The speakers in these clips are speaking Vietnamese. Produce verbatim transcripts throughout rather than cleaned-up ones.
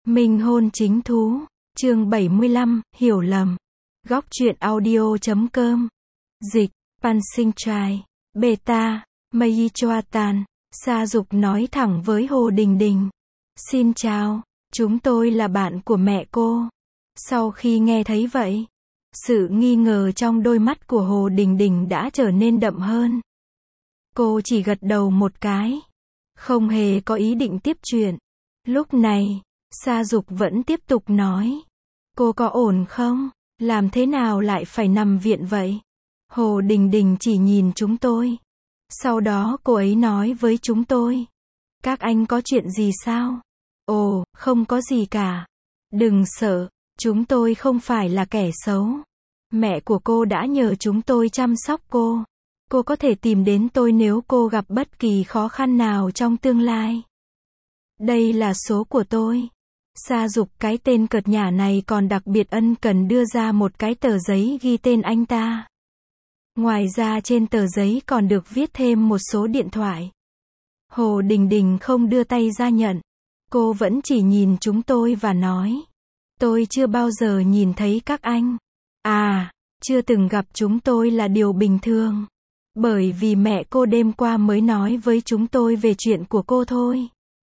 Minh hôn chính thú, chương bảy mươi lăm, hiểu lầm. Góc truyện audio chấm com. Dịch, Pansinh Trai, Beta, Mây Choatan. Sa Dục nói thẳng với Hồ Đình Đình. Xin chào, chúng tôi là bạn của mẹ cô. Sau khi nghe thấy vậy, sự nghi ngờ trong đôi mắt của Hồ Đình Đình đã trở nên đậm hơn. Cô chỉ gật đầu một cái, không hề có ý định tiếp chuyện. Lúc này, Sa Dục vẫn tiếp tục nói. Cô có ổn không? Làm thế nào lại phải nằm viện vậy? Hồ Đình Đình chỉ nhìn chúng tôi. Sau đó cô ấy nói với chúng tôi. Các anh có chuyện gì sao? Ồ, không có gì cả. Đừng sợ, chúng tôi không phải là kẻ xấu. Mẹ của cô đã nhờ chúng tôi chăm sóc cô. Cô có thể tìm đến tôi nếu cô gặp bất kỳ khó khăn nào trong tương lai. Đây là số của tôi. Sa Dục, cái tên cợt nhả này còn đặc biệt ân cần đưa ra một cái tờ giấy ghi tên anh ta. Ngoài ra trên tờ giấy còn được viết thêm một số điện thoại. Hồ Đình Đình không đưa tay ra nhận. Cô vẫn chỉ nhìn chúng tôi và nói. Tôi chưa bao giờ nhìn thấy các anh. À, chưa từng gặp chúng tôi là điều bình thường. Bởi vì mẹ cô đêm qua mới nói với chúng tôi về chuyện của cô thôi.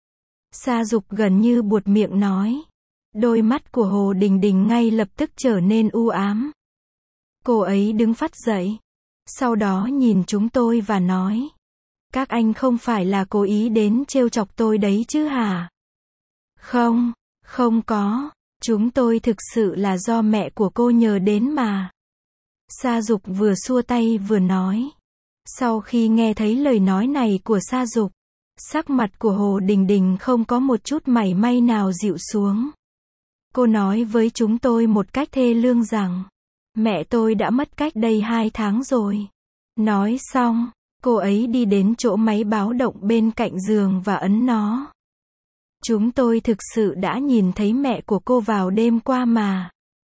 Sa Dục gần như buột miệng nói. Đôi mắt của Hồ Đình Đình ngay lập tức trở nên u ám. Cô ấy đứng phắt dậy. Sau đó nhìn chúng tôi và nói. Các anh không phải là cố ý đến trêu chọc tôi đấy chứ hả? Không, không có. Chúng tôi thực sự là do mẹ của cô nhờ đến mà. Sa Dục vừa xua tay vừa nói. Sau khi nghe thấy lời nói này của Sa Dục, sắc mặt của Hồ Đình Đình không có một chút mảy may nào dịu xuống. Cô nói với chúng tôi một cách thê lương rằng, mẹ tôi đã mất cách đây hai tháng rồi. Nói xong, cô ấy đi đến chỗ máy báo động bên cạnh giường và ấn nó. Chúng tôi thực sự đã nhìn thấy mẹ của cô vào đêm qua mà.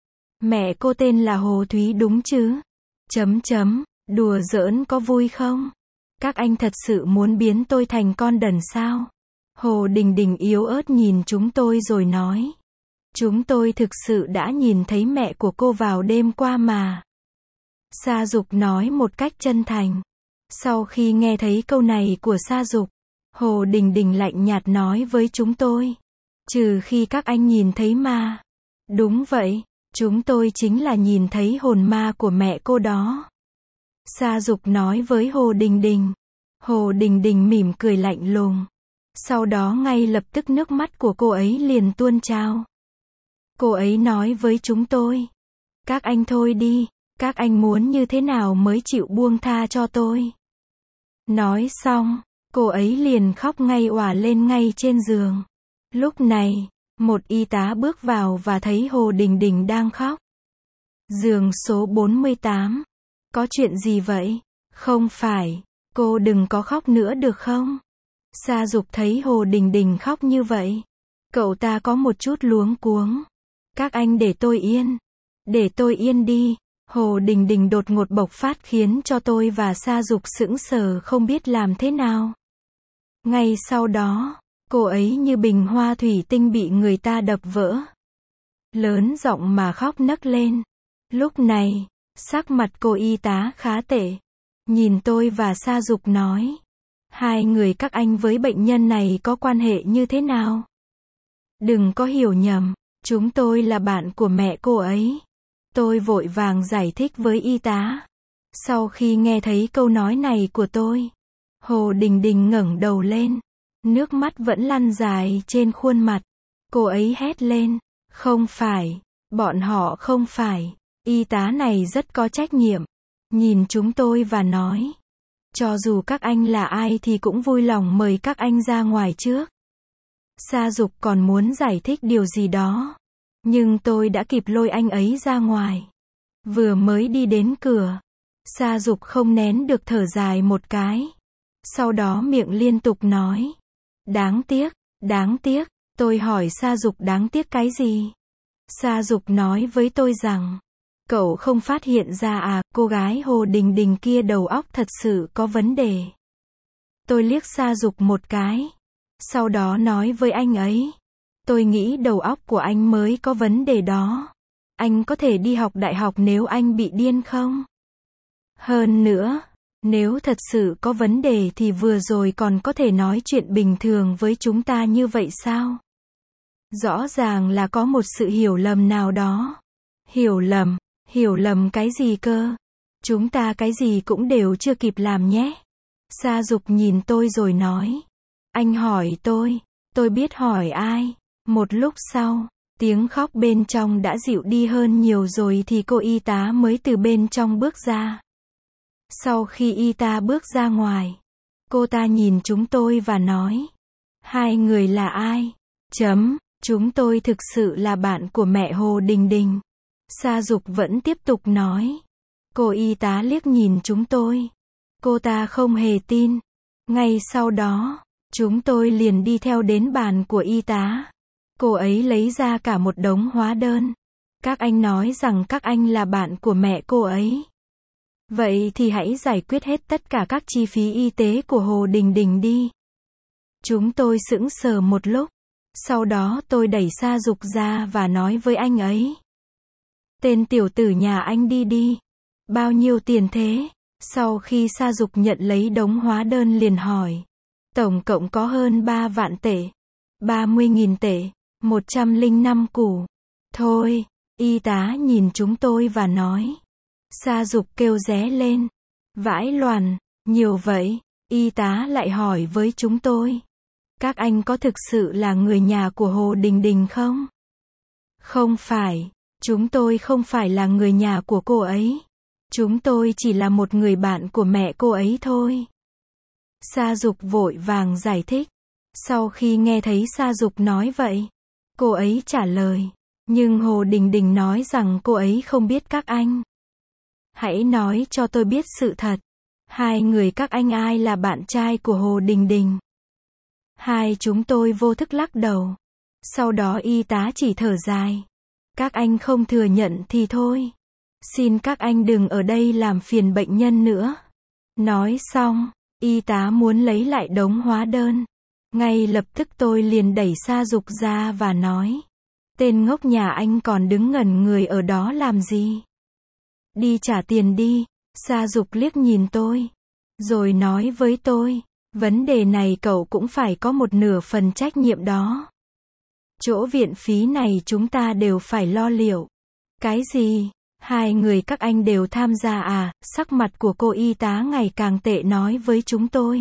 Mẹ cô tên là Hồ Thúy đúng chứ? Chấm chấm, đùa giỡn có vui không? Các anh thật sự muốn biến tôi thành con đần sao? Hồ Đình Đình yếu ớt nhìn chúng tôi rồi nói. Chúng tôi thực sự đã nhìn thấy mẹ của cô vào đêm qua mà. Sa Dục nói một cách chân thành. Sau khi nghe thấy câu này của Sa Dục, Hồ Đình Đình lạnh nhạt nói với chúng tôi. Trừ khi các anh nhìn thấy ma. Đúng vậy, chúng tôi chính là nhìn thấy hồn ma của mẹ cô đó. Sa Dục nói với Hồ Đình Đình. Hồ Đình Đình mỉm cười lạnh lùng. Sau đó ngay lập tức nước mắt của cô ấy liền tuôn trào. Cô ấy nói với chúng tôi. Các anh thôi đi, các anh muốn như thế nào mới chịu buông tha cho tôi. Nói xong, cô ấy liền khóc ngay òa lên ngay trên giường. Lúc này, một y tá bước vào và thấy Hồ Đình Đình đang khóc. Giường số bốn mươi tám. Có chuyện gì vậy? Không phải, cô đừng có khóc nữa được không? Sa Dục thấy Hồ Đình Đình khóc như vậy. Cậu ta có một chút luống cuống. Các anh để tôi yên. Để tôi yên đi. Hồ Đình Đình đột ngột bộc phát khiến cho tôi và Sa Dục sững sờ không biết làm thế nào. Ngay sau đó, cô ấy như bình hoa thủy tinh bị người ta đập vỡ. Lớn giọng mà khóc nấc lên. Lúc này, sắc mặt cô y tá khá tệ. Nhìn tôi và Sa Dục nói. Hai người các anh với bệnh nhân này có quan hệ như thế nào? Đừng có hiểu nhầm, chúng tôi là bạn của mẹ cô ấy. Tôi vội vàng giải thích với y tá. Sau khi nghe thấy câu nói này của tôi, Hồ Đình Đình ngẩng đầu lên. Nước mắt vẫn lăn dài trên khuôn mặt. Cô ấy hét lên. Không phải, bọn họ không phải. Y tá này rất có trách nhiệm. Nhìn chúng tôi và nói. Cho dù các anh là ai thì cũng vui lòng mời các anh ra ngoài trước. Sa Dục còn muốn giải thích điều gì đó. Nhưng tôi đã kịp lôi anh ấy ra ngoài. Vừa mới đi đến cửa, Sa Dục không nén được thở dài một cái. Sau đó miệng liên tục nói. Đáng tiếc, đáng tiếc. Tôi hỏi Sa Dục đáng tiếc cái gì? Sa Dục nói với tôi rằng. Cậu không phát hiện ra à, cô gái Hồ Đình Đình kia đầu óc thật sự có vấn đề. Tôi liếc Sa Dục một cái. Sau đó nói với anh ấy. Tôi nghĩ đầu óc của anh mới có vấn đề đó. Anh có thể đi học đại học nếu anh bị điên không? Hơn nữa, nếu thật sự có vấn đề thì vừa rồi còn có thể nói chuyện bình thường với chúng ta như vậy sao? Rõ ràng là có một sự hiểu lầm nào đó. Hiểu lầm? Hiểu lầm cái gì cơ? Chúng ta cái gì cũng đều chưa kịp làm nhé. Sa Dục nhìn tôi rồi nói. Anh hỏi tôi, tôi biết hỏi ai. Một lúc sau, tiếng khóc bên trong đã dịu đi hơn nhiều rồi thì cô y tá mới từ bên trong bước ra. Sau khi y tá bước ra ngoài, cô ta nhìn chúng tôi và nói. Hai người là ai? Chấm, chúng tôi thực sự là bạn của mẹ Hồ Đình Đình. Sa Dục vẫn tiếp tục nói. Cô y tá liếc nhìn chúng tôi. Cô ta không hề tin. Ngay sau đó, chúng tôi liền đi theo đến bàn của y tá. Cô ấy lấy ra cả một đống hóa đơn. Các anh nói rằng các anh là bạn của mẹ cô ấy. Vậy thì hãy giải quyết hết tất cả các chi phí y tế của Hồ Đình Đình đi. Chúng tôi sững sờ một lúc. Sau đó tôi đẩy Sa Dục ra và nói với anh ấy. Tên tiểu tử nhà anh đi đi. Bao nhiêu tiền thế? Sau khi Sa Dục nhận lấy đống hóa đơn liền hỏi. Tổng cộng có hơn ba vạn tệ. ba mươi nghìn tệ. một trăm lẻ năm củ. Thôi, y tá nhìn chúng tôi và nói. Sa Dục kêu ré lên. Vãi loàn, nhiều vậy. Y tá lại hỏi với chúng tôi. Các anh có thực sự là người nhà của Hồ Đình Đình không? Không phải. Chúng tôi không phải là người nhà của cô ấy. Chúng tôi chỉ là một người bạn của mẹ cô ấy thôi. Sa Dục vội vàng giải thích. Sau khi nghe thấy Sa Dục nói vậy, cô ấy trả lời. Nhưng Hồ Đình Đình nói rằng cô ấy không biết các anh. Hãy nói cho tôi biết sự thật. Hai người các anh ai là bạn trai của Hồ Đình Đình? Hai chúng tôi vô thức lắc đầu. Sau đó y tá chỉ thở dài. Các anh không thừa nhận thì thôi. Xin các anh đừng ở đây làm phiền bệnh nhân nữa. Nói xong, y tá muốn lấy lại đống hóa đơn. Ngay lập tức tôi liền đẩy Sa Dục ra và nói. Tên ngốc nhà anh còn đứng ngẩn người ở đó làm gì? Đi trả tiền đi. Sa Dục liếc nhìn tôi. Rồi nói với tôi. Vấn đề này cậu cũng phải có một nửa phần trách nhiệm đó. Chỗ viện phí này chúng ta đều phải lo liệu. Cái gì? Hai người các anh đều tham gia à? Sắc mặt của cô y tá ngày càng tệ nói với chúng tôi.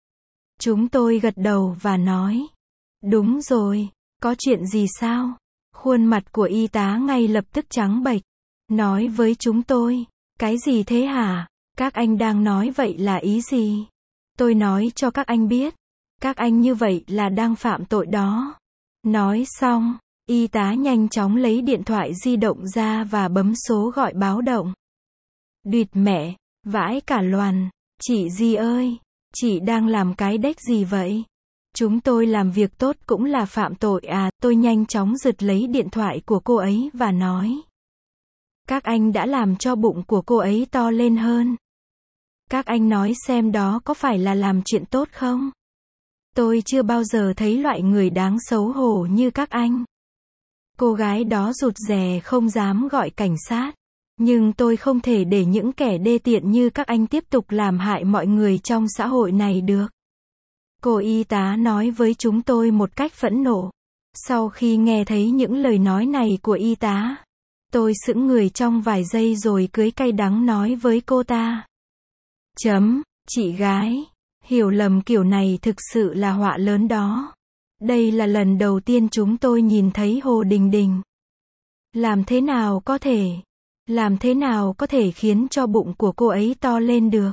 Chúng tôi gật đầu và nói. Đúng rồi, có chuyện gì sao? Khuôn mặt của y tá ngay lập tức trắng bệch. Nói với chúng tôi. Cái gì thế hả? Các anh đang nói vậy là ý gì? Tôi nói cho các anh biết. Các anh như vậy là đang phạm tội đó. Nói xong, y tá nhanh chóng lấy điện thoại di động ra và bấm số gọi báo động. Đuyệt mẹ, vãi cả loàn. Chị Di ơi, chị đang làm cái đếch gì vậy? Chúng tôi làm việc tốt cũng là phạm tội à? Tôi nhanh chóng giật lấy điện thoại của cô ấy và nói. Các anh đã làm cho bụng của cô ấy to lên hơn. Các anh nói xem đó có phải là làm chuyện tốt không? Tôi chưa bao giờ thấy loại người đáng xấu hổ như các anh. Cô gái đó rụt rè không dám gọi cảnh sát. Nhưng tôi không thể để những kẻ đê tiện như các anh tiếp tục làm hại mọi người trong xã hội này được. Cô y tá nói với chúng tôi một cách phẫn nộ. Sau khi nghe thấy những lời nói này của y tá, tôi sững người trong vài giây rồi cưới cay đắng nói với cô ta. Chấm, chị gái, hiểu lầm kiểu này thực sự là họa lớn đó. Đây là lần đầu tiên chúng tôi nhìn thấy Hồ Đình Đình. Làm thế nào có thể, làm thế nào có thể khiến cho bụng của cô ấy to lên được?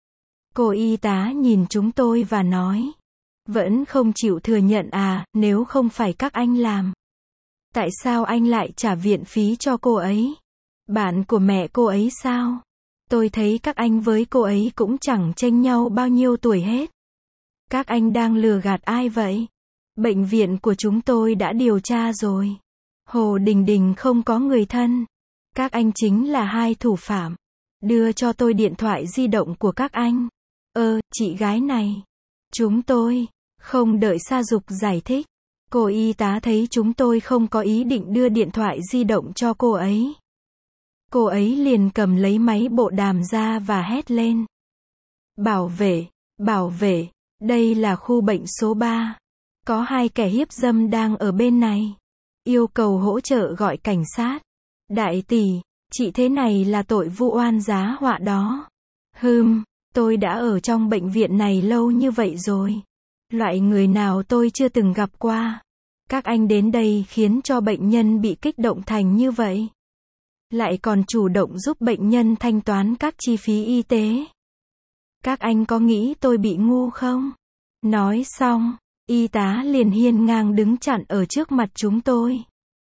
Cô y tá nhìn chúng tôi và nói. Vẫn không chịu thừa nhận à? Nếu không phải các anh làm, tại sao anh lại trả viện phí cho cô ấy? Bạn của mẹ cô ấy sao? Tôi thấy các anh với cô ấy cũng chẳng chênh nhau bao nhiêu tuổi hết. Các anh đang lừa gạt ai vậy? Bệnh viện của chúng tôi đã điều tra rồi. Hồ Đình Đình không có người thân. Các anh chính là hai thủ phạm. Đưa cho tôi điện thoại di động của các anh. Ơ, chị gái này. Chúng tôi, không đợi Sa Dục giải thích. Cô y tá thấy chúng tôi không có ý định đưa điện thoại di động cho cô ấy. Cô ấy liền cầm lấy máy bộ đàm ra và hét lên. Bảo vệ, bảo vệ, đây là khu bệnh số ba. Có hai kẻ hiếp dâm đang ở bên này. Yêu cầu hỗ trợ gọi cảnh sát. Đại tỷ, chị thế này là tội vu oan giá họa đó. Hừm, tôi đã ở trong bệnh viện này lâu như vậy rồi. Loại người nào tôi chưa từng gặp qua. Các anh đến đây khiến cho bệnh nhân bị kích động thành như vậy. Lại còn chủ động giúp bệnh nhân thanh toán các chi phí y tế. Các anh có nghĩ tôi bị ngu không? Nói xong, y tá liền hiên ngang đứng chặn ở trước mặt chúng tôi.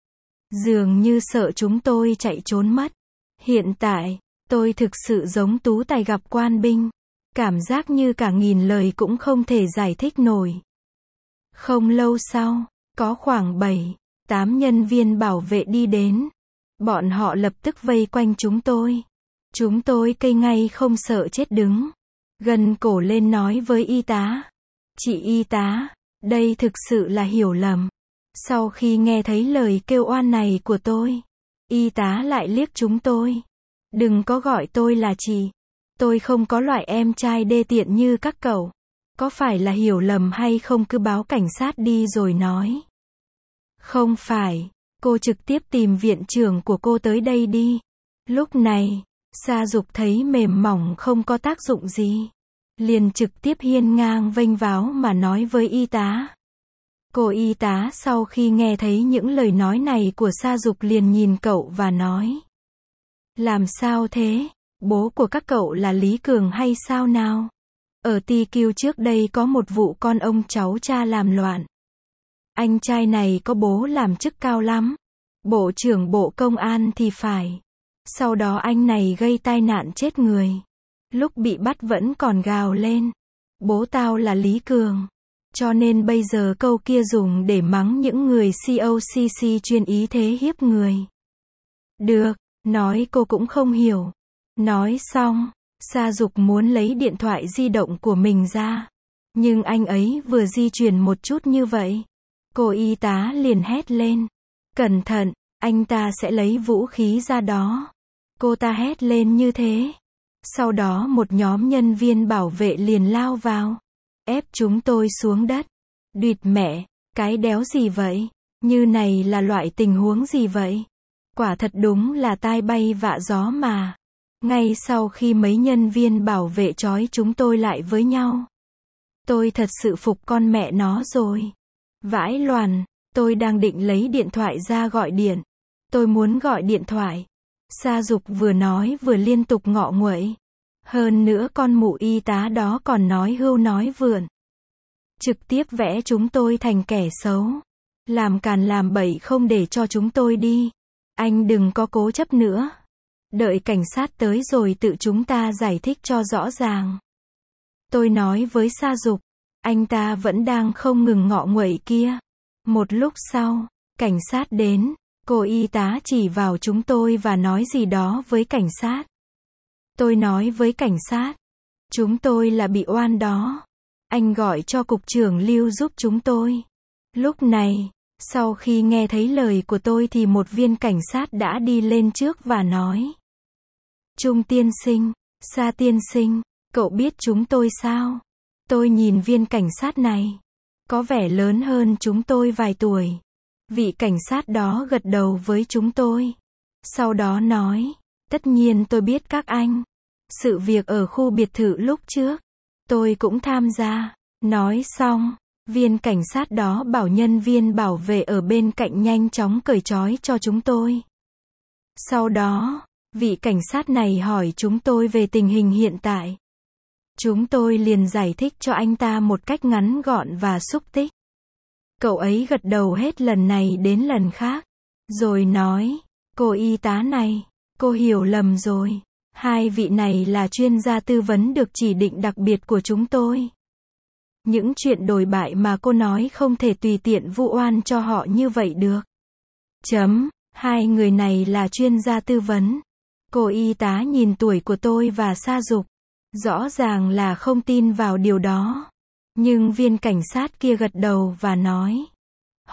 Dường như sợ chúng tôi chạy trốn mất. Hiện tại, tôi thực sự giống tú tài gặp quan binh. Cảm giác như cả nghìn lời cũng không thể giải thích nổi. Không lâu sau, có khoảng bảy, tám nhân viên bảo vệ đi đến. Bọn họ lập tức vây quanh chúng tôi. Chúng tôi cây ngay không sợ chết đứng. Gần cổ lên nói với y tá. Chị y tá, đây thực sự là hiểu lầm. Sau khi nghe thấy lời kêu oan này của tôi, y tá lại liếc chúng tôi. Đừng có gọi tôi là chị. Tôi không có loại em trai đê tiện như các cậu. Có phải là hiểu lầm hay không cứ báo cảnh sát đi rồi nói. Không phải, cô trực tiếp tìm viện trưởng của cô tới đây đi. Lúc này, Sa Dục thấy mềm mỏng không có tác dụng gì. Liền trực tiếp hiên ngang vênh váo mà nói với y tá. Cô y tá sau khi nghe thấy những lời nói này của Sa Dục liền nhìn cậu và nói. Làm sao thế? Bố của các cậu là Lý Cường hay sao nào? Ở Ti Kiêu trước đây có một vụ con ông cháu cha làm loạn. Anh trai này có bố làm chức cao lắm. Bộ trưởng Bộ Công an thì phải. Sau đó anh này gây tai nạn chết người. Lúc bị bắt vẫn còn gào lên. Bố tao là Lý Cường. Cho nên bây giờ câu kia dùng để mắng những người xê o xê xê chuyên ý thế hiếp người. Được, nói cô cũng không hiểu. Nói xong, Sa Dục muốn lấy điện thoại di động của mình ra. Nhưng anh ấy vừa di chuyển một chút như vậy. Cô y tá liền hét lên. Cẩn thận, anh ta sẽ lấy vũ khí ra đó. Cô ta hét lên như thế. Sau đó một nhóm nhân viên bảo vệ liền lao vào. Ép chúng tôi xuống đất. Đuyệt mẹ, cái đéo gì vậy? Như này là loại tình huống gì vậy? Quả thật đúng là tai bay vạ gió mà. Ngay sau khi mấy nhân viên bảo vệ trói chúng tôi lại với nhau. Tôi thật sự phục con mẹ nó rồi. Vãi loàn, tôi đang định lấy điện thoại ra gọi điện. Tôi muốn gọi điện thoại. Sa Dục vừa nói vừa liên tục ngọ nguậy. Hơn nữa con mụ y tá đó còn nói hưu nói vượn. Trực tiếp vẽ chúng tôi thành kẻ xấu. Làm càn làm bậy không để cho chúng tôi đi. Anh đừng có cố chấp nữa. Đợi cảnh sát tới rồi tự chúng ta giải thích cho rõ ràng. Tôi nói với Sa Dục. Anh ta vẫn đang không ngừng ngọ nguậy kia. Một lúc sau, cảnh sát đến. Cô y tá chỉ vào chúng tôi và nói gì đó với cảnh sát. Tôi nói với cảnh sát. Chúng tôi là bị oan đó. Anh gọi cho cục trưởng Lưu giúp chúng tôi. Lúc này, sau khi nghe thấy lời của tôi thì một viên cảnh sát đã đi lên trước và nói. Trung tiên sinh, Sa tiên sinh, cậu biết chúng tôi sao? Tôi nhìn viên cảnh sát này. Có vẻ lớn hơn chúng tôi vài tuổi. Vị cảnh sát đó gật đầu với chúng tôi. Sau đó nói. Tất nhiên tôi biết các anh. Sự việc ở khu biệt thự lúc trước. Tôi cũng tham gia. Nói xong. Viên cảnh sát đó bảo nhân viên bảo vệ ở bên cạnh nhanh chóng cởi trói cho chúng tôi. Sau đó, vị cảnh sát này hỏi chúng tôi về tình hình hiện tại. Chúng tôi liền giải thích cho anh ta một cách ngắn gọn và xúc tích. Cậu ấy gật đầu hết lần này đến lần khác. Rồi nói, cô y tá này, cô hiểu lầm rồi. Hai vị này là chuyên gia tư vấn được chỉ định đặc biệt của chúng tôi. Những chuyện đồi bại mà cô nói không thể tùy tiện vu oan cho họ như vậy được. Chấm, hai người này là chuyên gia tư vấn. Cô y tá nhìn tuổi của tôi và Sa Dục. Rõ ràng là không tin vào điều đó. Nhưng viên cảnh sát kia gật đầu và nói.